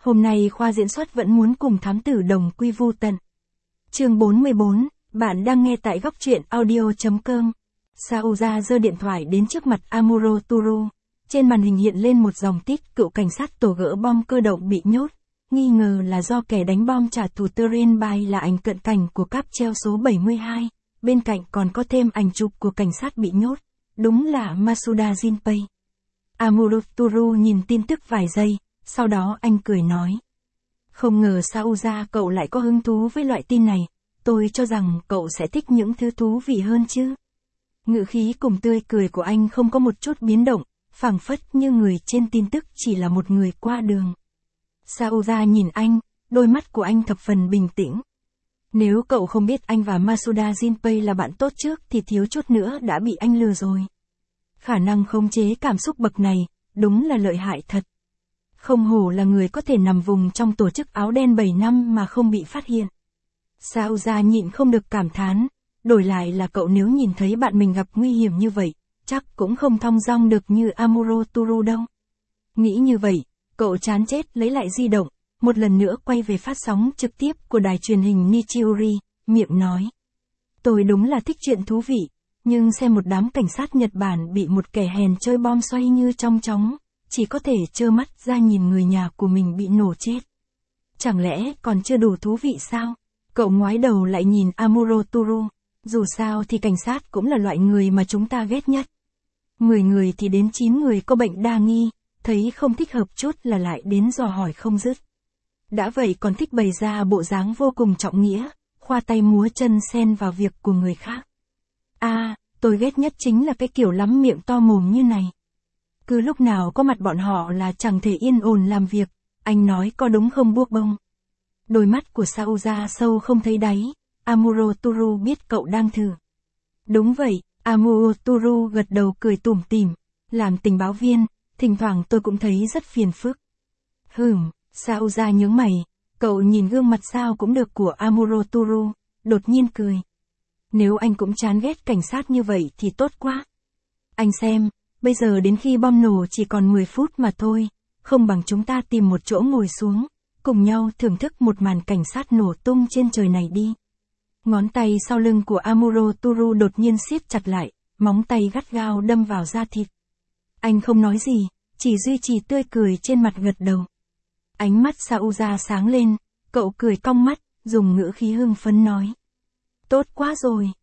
Hôm nay khoa diễn xuất vẫn muốn cùng thám tử đồng quy vu tận. Chương 44, bạn đang nghe tại góc truyện audio.com. Sauza giơ điện thoại đến trước mặt Amuro Turu. Trên màn hình hiện lên một dòng tít cựu cảnh sát tổ gỡ bom cơ động bị nhốt. Nghi ngờ là do kẻ đánh bom trả thù Turin Bay là ảnh cận cảnh của cáp treo số 72. Bên cạnh còn có thêm ảnh chụp của cảnh sát bị nhốt. Đúng là Masuda Jinpei. Amuro Turu nhìn tin tức vài giây, sau đó anh cười nói. Không ngờ Sauza cậu lại có hứng thú với loại tin này, tôi cho rằng cậu sẽ thích những thứ thú vị hơn chứ. Ngữ khí cùng tươi cười của anh không có một chút biến động, phảng phất như người trên tin tức chỉ là một người qua đường. Sauza nhìn anh, đôi mắt của anh thập phần bình tĩnh. Nếu cậu không biết anh và Masuda Jinpei là bạn tốt trước thì thiếu chút nữa đã bị anh lừa rồi. Khả năng khống chế cảm xúc bậc này, đúng là lợi hại thật. Không hổ là người có thể nằm vùng trong tổ chức áo đen 7 năm mà không bị phát hiện. Sauza nhịn không được cảm thán, đổi lại là cậu nếu nhìn thấy bạn mình gặp nguy hiểm như vậy, chắc cũng không thong dong được như Amuro Turu đâu. Nghĩ như vậy, cậu chán chết lấy lại di động, một lần nữa quay về phát sóng trực tiếp của đài truyền hình Nichiuri, miệng nói. Tôi đúng là thích chuyện thú vị, nhưng xem một đám cảnh sát Nhật Bản bị một kẻ hèn chơi bom xoay như trong chóng, chỉ có thể trơ mắt ra nhìn người nhà của mình bị nổ chết. Chẳng lẽ còn chưa đủ thú vị sao? Cậu ngoái đầu lại nhìn Amuro Turu, dù sao thì cảnh sát cũng là loại người mà chúng ta ghét nhất. 10 người thì đến 9 người có bệnh đa nghi, thấy không thích hợp chút là lại đến dò hỏi không dứt. Đã vậy còn thích bày ra bộ dáng vô cùng trọng nghĩa, khoa tay múa chân xen vào việc của người khác. Tôi ghét nhất chính là cái kiểu lắm miệng to mồm như này. Cứ lúc nào có mặt bọn họ là chẳng thể yên ổn làm việc, anh nói có đúng không Buốc Bông? Đôi mắt của Sauza sâu không thấy đáy, Amuro Turu biết cậu đang thử. Đúng vậy, Amuro Turu gật đầu cười tủm tỉm, làm tình báo viên, thỉnh thoảng tôi cũng thấy rất phiền phức. Sauza nhướng mày, cậu nhìn gương mặt sao cũng được của Amuro Turu, đột nhiên cười. Nếu anh cũng chán ghét cảnh sát như vậy thì tốt quá. Anh xem, bây giờ đến khi bom nổ chỉ còn 10 phút mà thôi, không bằng chúng ta tìm một chỗ ngồi xuống, cùng nhau thưởng thức một màn cảnh sát nổ tung trên trời này đi. Ngón tay sau lưng của Amuro Turu đột nhiên siết chặt lại, móng tay gắt gao đâm vào da thịt. Anh không nói gì, chỉ duy trì tươi cười trên mặt gật đầu. Ánh mắt Sauza sáng lên, cậu cười cong mắt, dùng ngữ khí hưng phấn nói. Tốt quá rồi,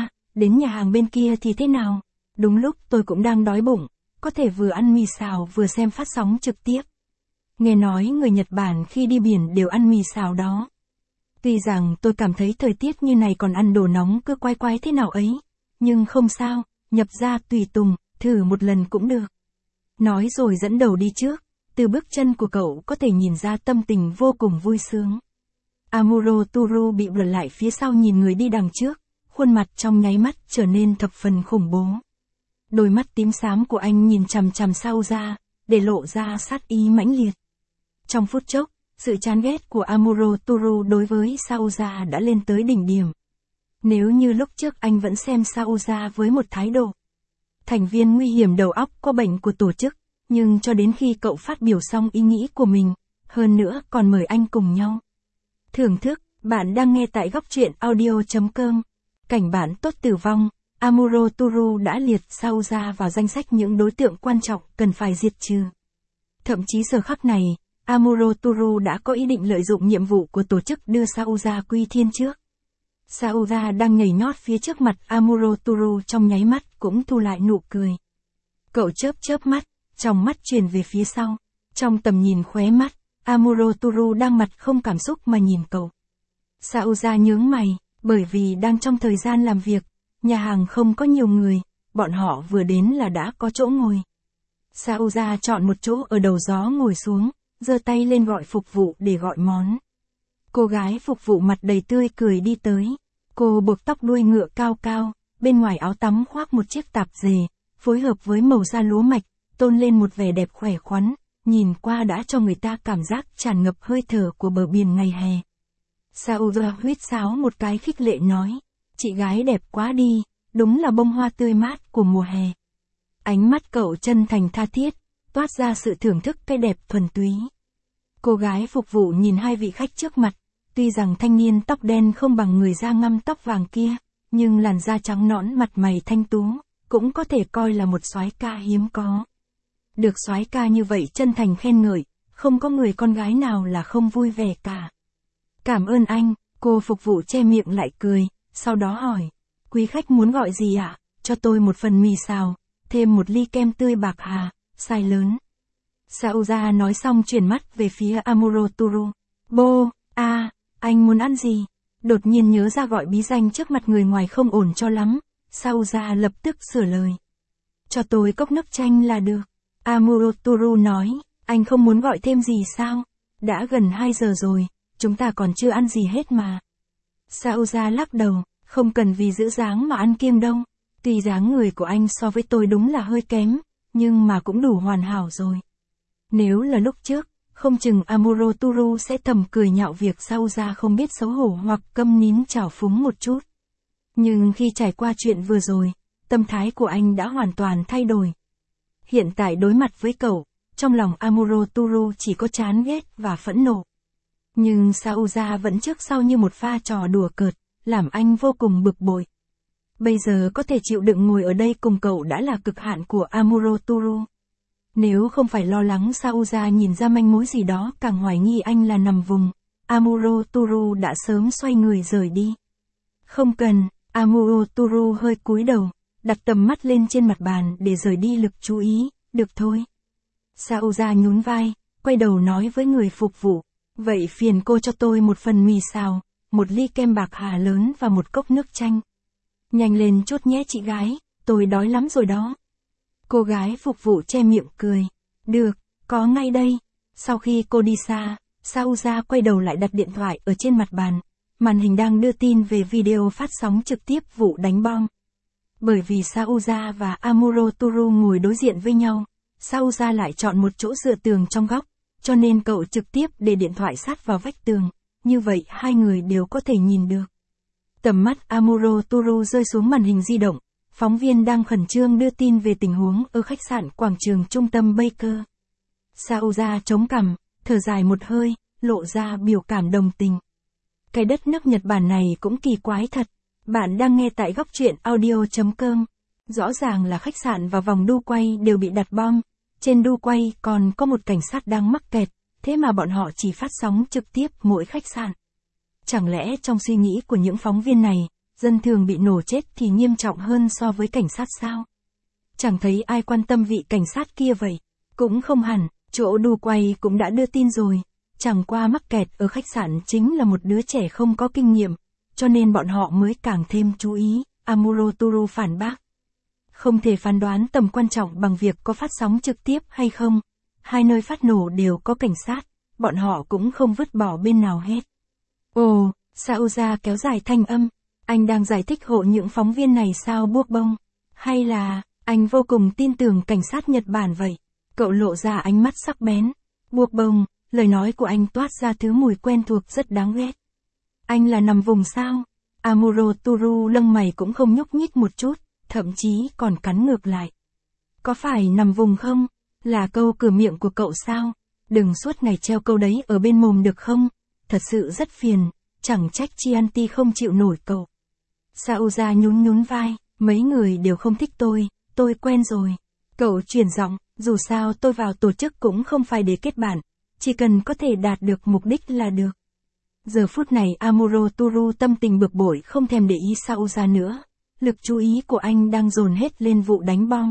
đến nhà hàng bên kia thì thế nào? Đúng lúc tôi cũng đang đói bụng, có thể vừa ăn mì xào vừa xem phát sóng trực tiếp. Nghe nói người Nhật Bản khi đi biển đều ăn mì xào đó. Tuy rằng tôi cảm thấy thời tiết như này còn ăn đồ nóng cứ quái quái thế nào ấy, nhưng không sao, nhập ra tùy tùng, thử một lần cũng được. Nói rồi dẫn đầu đi trước, từ bước chân của cậu có thể nhìn ra tâm tình vô cùng vui sướng. Amuro Turu bị bật lại phía sau nhìn người đi đằng trước, khuôn mặt trong nháy mắt trở nên thập phần khủng bố. Đôi mắt tím xám của anh nhìn chằm chằm Sauza, để lộ ra sát ý mãnh liệt. Trong phút chốc, sự chán ghét của Amuro Turu đối với Sauza đã lên tới đỉnh điểm. Nếu như lúc trước anh vẫn xem Sauza với một thái độ thành viên nguy hiểm đầu óc có bệnh của tổ chức, nhưng cho đến khi cậu phát biểu xong ý nghĩ của mình, hơn nữa còn mời anh cùng nhau thưởng thức, bạn đang nghe tại góc truyện audio.com. Cảnh bản tốt tử vong, Amuro Turu đã liệt Sauza vào danh sách những đối tượng quan trọng cần phải diệt trừ. Thậm chí giờ khắc này, Amuro Turu đã có ý định lợi dụng nhiệm vụ của tổ chức đưa Sauza quy thiên trước. Sauza đang nhảy nhót phía trước mặt Amuro Turu trong nháy mắt cũng thu lại nụ cười. Cậu chớp mắt, trong mắt truyền về phía sau. Trong tầm nhìn khóe mắt, Amuro Turu đang mặt không cảm xúc mà nhìn cậu. Sauza nhướng mày, bởi vì đang trong thời gian làm việc, nhà hàng không có nhiều người, bọn họ vừa đến là đã có chỗ ngồi. Sauza chọn một chỗ ở đầu gió ngồi xuống, giơ tay lên gọi phục vụ để gọi món. Cô gái phục vụ mặt đầy tươi cười đi tới. Cô buộc tóc đuôi ngựa cao cao, bên ngoài áo tắm khoác một chiếc tạp dề, phối hợp với màu da lúa mạch, tôn lên một vẻ đẹp khỏe khoắn, nhìn qua đã cho người ta cảm giác tràn ngập hơi thở của bờ biển ngày hè. Sauza huýt sáo một cái khích lệ nói, chị gái đẹp quá đi, đúng là bông hoa tươi mát của mùa hè. Ánh mắt cậu chân thành tha thiết, toát ra sự thưởng thức cái đẹp thuần túy. Cô gái phục vụ nhìn hai vị khách trước mặt, tuy rằng thanh niên tóc đen không bằng người da ngăm tóc vàng kia, nhưng làn da trắng nõn mặt mày thanh tú, cũng có thể coi là một soái ca hiếm có. Được soái ca như vậy chân thành khen ngợi, không có người con gái nào là không vui vẻ cả. Cảm ơn anh, cô phục vụ che miệng lại cười, sau đó hỏi, quý khách muốn gọi gì ạ? Cho tôi một phần mì xào, thêm một ly kem tươi bạc hà, size lớn. Sauza nói xong chuyển mắt về phía Amuro-turu. Bô, anh muốn ăn gì? Đột nhiên nhớ ra gọi bí danh trước mặt người ngoài không ổn cho lắm, Sauza lập tức sửa lời. Cho tôi cốc nước chanh là được. Amuro-turu nói, anh không muốn gọi thêm gì sao? Đã gần 2 giờ rồi, chúng ta còn chưa ăn gì hết mà. Sauza lắc đầu, không cần vì giữ dáng mà ăn kiêng đâu. Tuy dáng người của anh so với tôi đúng là hơi kém, nhưng mà cũng đủ hoàn hảo rồi. Nếu là lúc trước, không chừng Amuro-turu sẽ thầm cười nhạo việc Sauza không biết xấu hổ hoặc câm nín trào phúng một chút. Nhưng khi trải qua chuyện vừa rồi, tâm thái của anh đã hoàn toàn thay đổi. Hiện tại đối mặt với cậu, trong lòng Amuro-turu chỉ có chán ghét và phẫn nộ. Nhưng Sauza vẫn trước sau như một pha trò đùa cợt, làm anh vô cùng bực bội. Bây giờ có thể chịu đựng ngồi ở đây cùng cậu đã là cực hạn của Amuro-turu. Nếu không phải lo lắng Sauza nhìn ra manh mối gì đó càng hoài nghi anh là nằm vùng, Amuro-turu đã sớm xoay người rời đi. Không cần, Amuro-turu hơi cúi đầu, đặt tầm mắt lên trên mặt bàn để rời đi lực chú ý, được thôi. Sauza nhún vai, quay đầu nói với người phục vụ, vậy phiền cô cho tôi một phần mì xào, một ly kem bạc hà lớn và một cốc nước chanh. Nhanh lên chút nhé chị gái, tôi đói lắm rồi đó. Cô gái phục vụ che miệng cười. Được, có ngay đây. Sau khi cô đi xa, Sauza quay đầu lại đặt điện thoại ở trên mặt bàn. Màn hình đang đưa tin về video phát sóng trực tiếp vụ đánh bom. Bởi vì Sauza và Amuro-turu ngồi đối diện với nhau, Sauza lại chọn một chỗ dựa tường trong góc, cho nên cậu trực tiếp để điện thoại sát vào vách tường. Như vậy hai người đều có thể nhìn được. Tầm mắt Amuro-turu rơi xuống màn hình di động. Phóng viên đang khẩn trương đưa tin về tình huống ở khách sạn quảng trường trung tâm Baker. Sauza chống cằm, thở dài một hơi, lộ ra biểu cảm đồng tình. Cái đất nước Nhật Bản này cũng kỳ quái thật. Bạn đang nghe tại góc truyện audio.com. Rõ ràng là khách sạn và vòng đu quay đều bị đặt bom. Trên đu quay còn có một cảnh sát đang mắc kẹt, thế mà bọn họ chỉ phát sóng trực tiếp mỗi khách sạn. Chẳng lẽ trong suy nghĩ của những phóng viên này, dân thường bị nổ chết thì nghiêm trọng hơn so với cảnh sát sao? Chẳng thấy ai quan tâm vị cảnh sát kia vậy. Cũng không hẳn, chỗ đu quay cũng đã đưa tin rồi. Chẳng qua mắc kẹt ở khách sạn chính là một đứa trẻ không có kinh nghiệm, cho nên bọn họ mới càng thêm chú ý, Amuro-turu phản bác. Không thể phán đoán tầm quan trọng bằng việc có phát sóng trực tiếp hay không. Hai nơi phát nổ đều có cảnh sát, bọn họ cũng không vứt bỏ bên nào hết. Ồ, Sauza kéo dài thanh âm. Anh đang giải thích hộ những phóng viên này sao buộc bông? Hay là, anh vô cùng tin tưởng cảnh sát Nhật Bản vậy? Cậu lộ ra ánh mắt sắc bén. Buộc bông, lời nói của anh toát ra thứ mùi quen thuộc rất đáng ghét. Anh là nằm vùng sao? Amuro-turu lông mày cũng không nhúc nhích một chút, thậm chí còn cắn ngược lại. Có phải nằm vùng không? Là câu cửa miệng của cậu sao? Đừng suốt ngày treo câu đấy ở bên mồm được không? Thật sự rất phiền, chẳng trách Chianti không chịu nổi cậu. Sauza nhún vai, mấy người đều không thích tôi quen rồi. Cậu chuyển giọng, dù sao tôi vào tổ chức cũng không phải để kết bạn, chỉ cần có thể đạt được mục đích là được. Giờ phút này Amuro-turu tâm tình bực bội không thèm để ý Sauza nữa. Lực chú ý của anh đang dồn hết lên vụ đánh bom.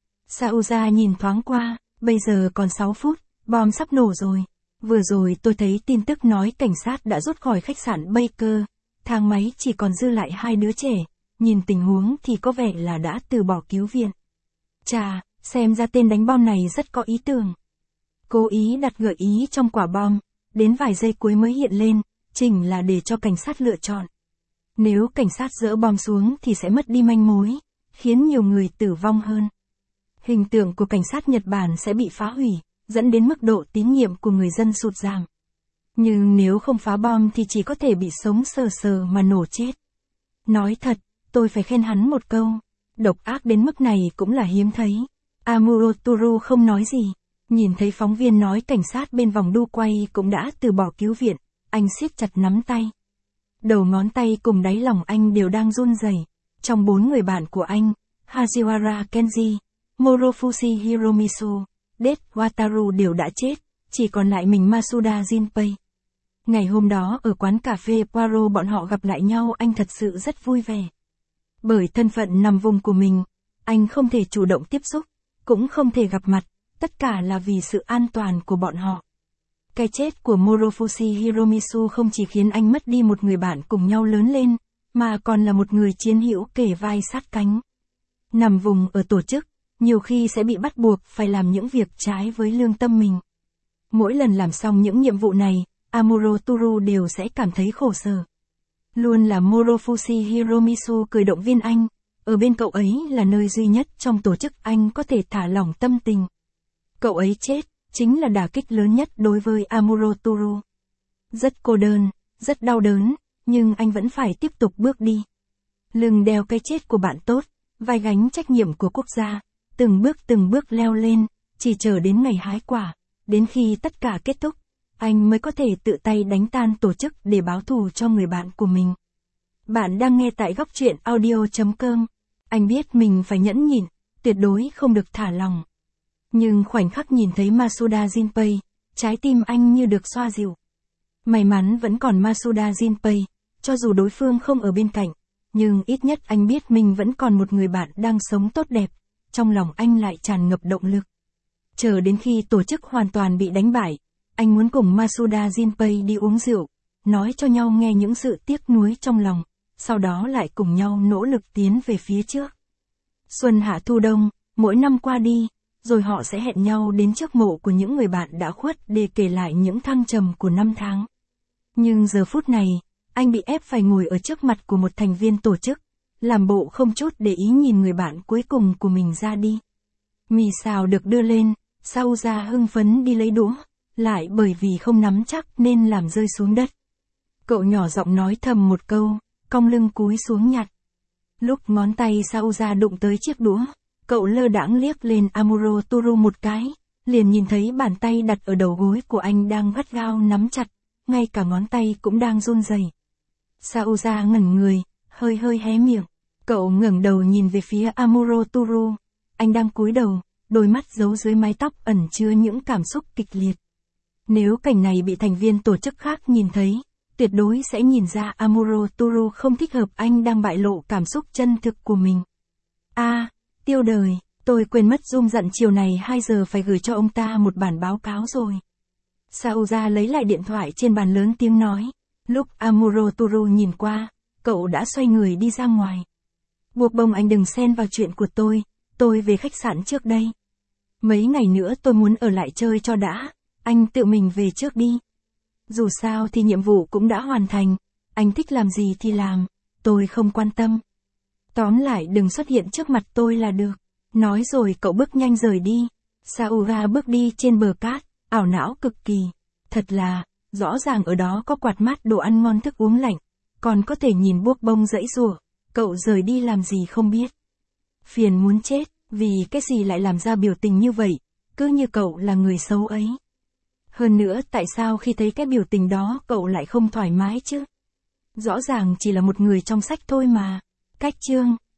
Sauza nhìn thoáng qua, bây giờ còn 6 phút, bom sắp nổ rồi. Vừa rồi tôi thấy tin tức nói cảnh sát đã rút khỏi khách sạn Baker. Thang máy chỉ còn dư lại 2 đứa trẻ, nhìn tình huống thì có vẻ là đã từ bỏ cứu viện. Chà, xem ra tên đánh bom này rất có ý tưởng. Cố ý đặt gợi ý trong quả bom, đến vài giây cuối mới hiện lên, chỉnh là để cho cảnh sát lựa chọn. Nếu cảnh sát dỡ bom xuống thì sẽ mất đi manh mối, khiến nhiều người tử vong hơn. Hình tượng của cảnh sát Nhật Bản sẽ bị phá hủy, dẫn đến mức độ tín nhiệm của người dân sụt giảm. Nhưng nếu không phá bom thì chỉ có thể bị sống sờ sờ mà nổ chết. Nói thật, tôi phải khen hắn một câu. Độc ác đến mức này cũng là hiếm thấy. Amuro-turu không nói gì. Nhìn thấy phóng viên nói cảnh sát bên vòng đu quay cũng đã từ bỏ cứu viện, anh siết chặt nắm tay. Đầu ngón tay cùng đáy lòng anh đều đang run rẩy. Trong 4 người bạn của anh, Hajiwara Kenji, Morofushi Hiromitsu, Det Wataru đều đã chết, chỉ còn lại mình Masuda Jinpei. Ngày hôm đó ở quán cà phê Poirot bọn họ gặp lại nhau, anh thật sự rất vui vẻ. Bởi thân phận nằm vùng của mình, anh không thể chủ động tiếp xúc, cũng không thể gặp mặt, tất cả là vì sự an toàn của bọn họ. Cái chết của Morofushi Hiromitsu không chỉ khiến anh mất đi một người bạn cùng nhau lớn lên, mà còn là một người chiến hữu kề vai sát cánh. Nằm vùng ở tổ chức, nhiều khi sẽ bị bắt buộc phải làm những việc trái với lương tâm mình. Mỗi lần làm xong những nhiệm vụ này, Amuro Toru đều sẽ cảm thấy khổ sở. Luôn là Morofushi Hiromitsu cười động viên anh, ở bên cậu ấy là nơi duy nhất trong tổ chức anh có thể thả lỏng tâm tình. Cậu ấy chết, chính là đả kích lớn nhất đối với Amuro Toru. Rất cô đơn, rất đau đớn, nhưng anh vẫn phải tiếp tục bước đi. Lưng đeo cái chết của bạn tốt, vai gánh trách nhiệm của quốc gia, từng bước leo lên, chỉ chờ đến ngày hái quả, đến khi tất cả kết thúc, anh mới có thể tự tay đánh tan tổ chức để báo thù cho người bạn của mình. Bạn đang nghe tại góc truyện audio.com. Anh biết mình phải nhẫn nhịn, tuyệt đối không được thả lòng. Nhưng khoảnh khắc nhìn thấy Masuda Jinpei, trái tim anh như được xoa dịu. May mắn vẫn còn Masuda Jinpei, cho dù đối phương không ở bên cạnh, nhưng ít nhất anh biết mình vẫn còn một người bạn đang sống tốt đẹp, trong lòng anh lại tràn ngập động lực. Chờ đến khi tổ chức hoàn toàn bị đánh bại, anh muốn cùng Masuda Jinpei đi uống rượu, nói cho nhau nghe những sự tiếc nuối trong lòng, sau đó lại cùng nhau nỗ lực tiến về phía trước. Xuân hạ thu đông, mỗi năm qua đi, rồi họ sẽ hẹn nhau đến trước mộ của những người bạn đã khuất để kể lại những thăng trầm của năm tháng. Nhưng giờ phút này, anh bị ép phải ngồi ở trước mặt của một thành viên tổ chức, làm bộ không chút để ý nhìn người bạn cuối cùng của mình ra đi. Mì xào được đưa lên, Sauza hưng phấn đi lấy đũa, lại bởi vì không nắm chắc nên làm rơi xuống đất. Cậu nhỏ giọng nói thầm một câu, cong lưng cúi xuống nhặt. Lúc ngón tay Sauza đụng tới chiếc đũa, cậu lơ đãng liếc lên Amuro Toru một cái, liền nhìn thấy bàn tay đặt ở đầu gối của anh đang gắt gao nắm chặt, ngay cả ngón tay cũng đang run rẩy. Sauza ngẩn người, hơi hé miệng. Cậu ngẩng đầu nhìn về phía Amuro Toru. Anh đang cúi đầu, đôi mắt giấu dưới mái tóc ẩn chứa những cảm xúc kịch liệt. Nếu cảnh này bị thành viên tổ chức khác nhìn thấy, tuyệt đối sẽ nhìn ra Amuro Toru không thích hợp, anh đang bại lộ cảm xúc chân thực của mình. Tiêu đời, tôi quên mất Dung dặn chiều này 2 giờ phải gửi cho ông ta một bản báo cáo rồi. Sauza lấy lại điện thoại trên bàn lớn tiếng nói. Lúc Amuro Toru nhìn qua, cậu đã xoay người đi ra ngoài. Buộc bông anh đừng xen vào chuyện của tôi về khách sạn trước đây. Mấy ngày nữa tôi muốn ở lại chơi cho đã, anh tự mình về trước đi. Dù sao thì nhiệm vụ cũng đã hoàn thành, anh thích làm gì thì làm, tôi không quan tâm. Tóm lại đừng xuất hiện trước mặt tôi là được. Nói rồi cậu bước nhanh rời đi. Sauga bước đi trên bờ cát, ảo não cực kỳ. Thật là, rõ ràng ở đó có quạt mát, đồ ăn ngon, thức uống lạnh, còn có thể nhìn buốc bông dãy rủa. Cậu rời đi làm gì không biết. Phiền muốn chết, vì cái gì lại làm ra biểu tình như vậy, cứ như cậu là người xấu ấy. Hơn nữa tại sao khi thấy cái biểu tình đó cậu lại không thoải mái chứ? Rõ ràng chỉ là một người trong sách thôi mà. Cách chương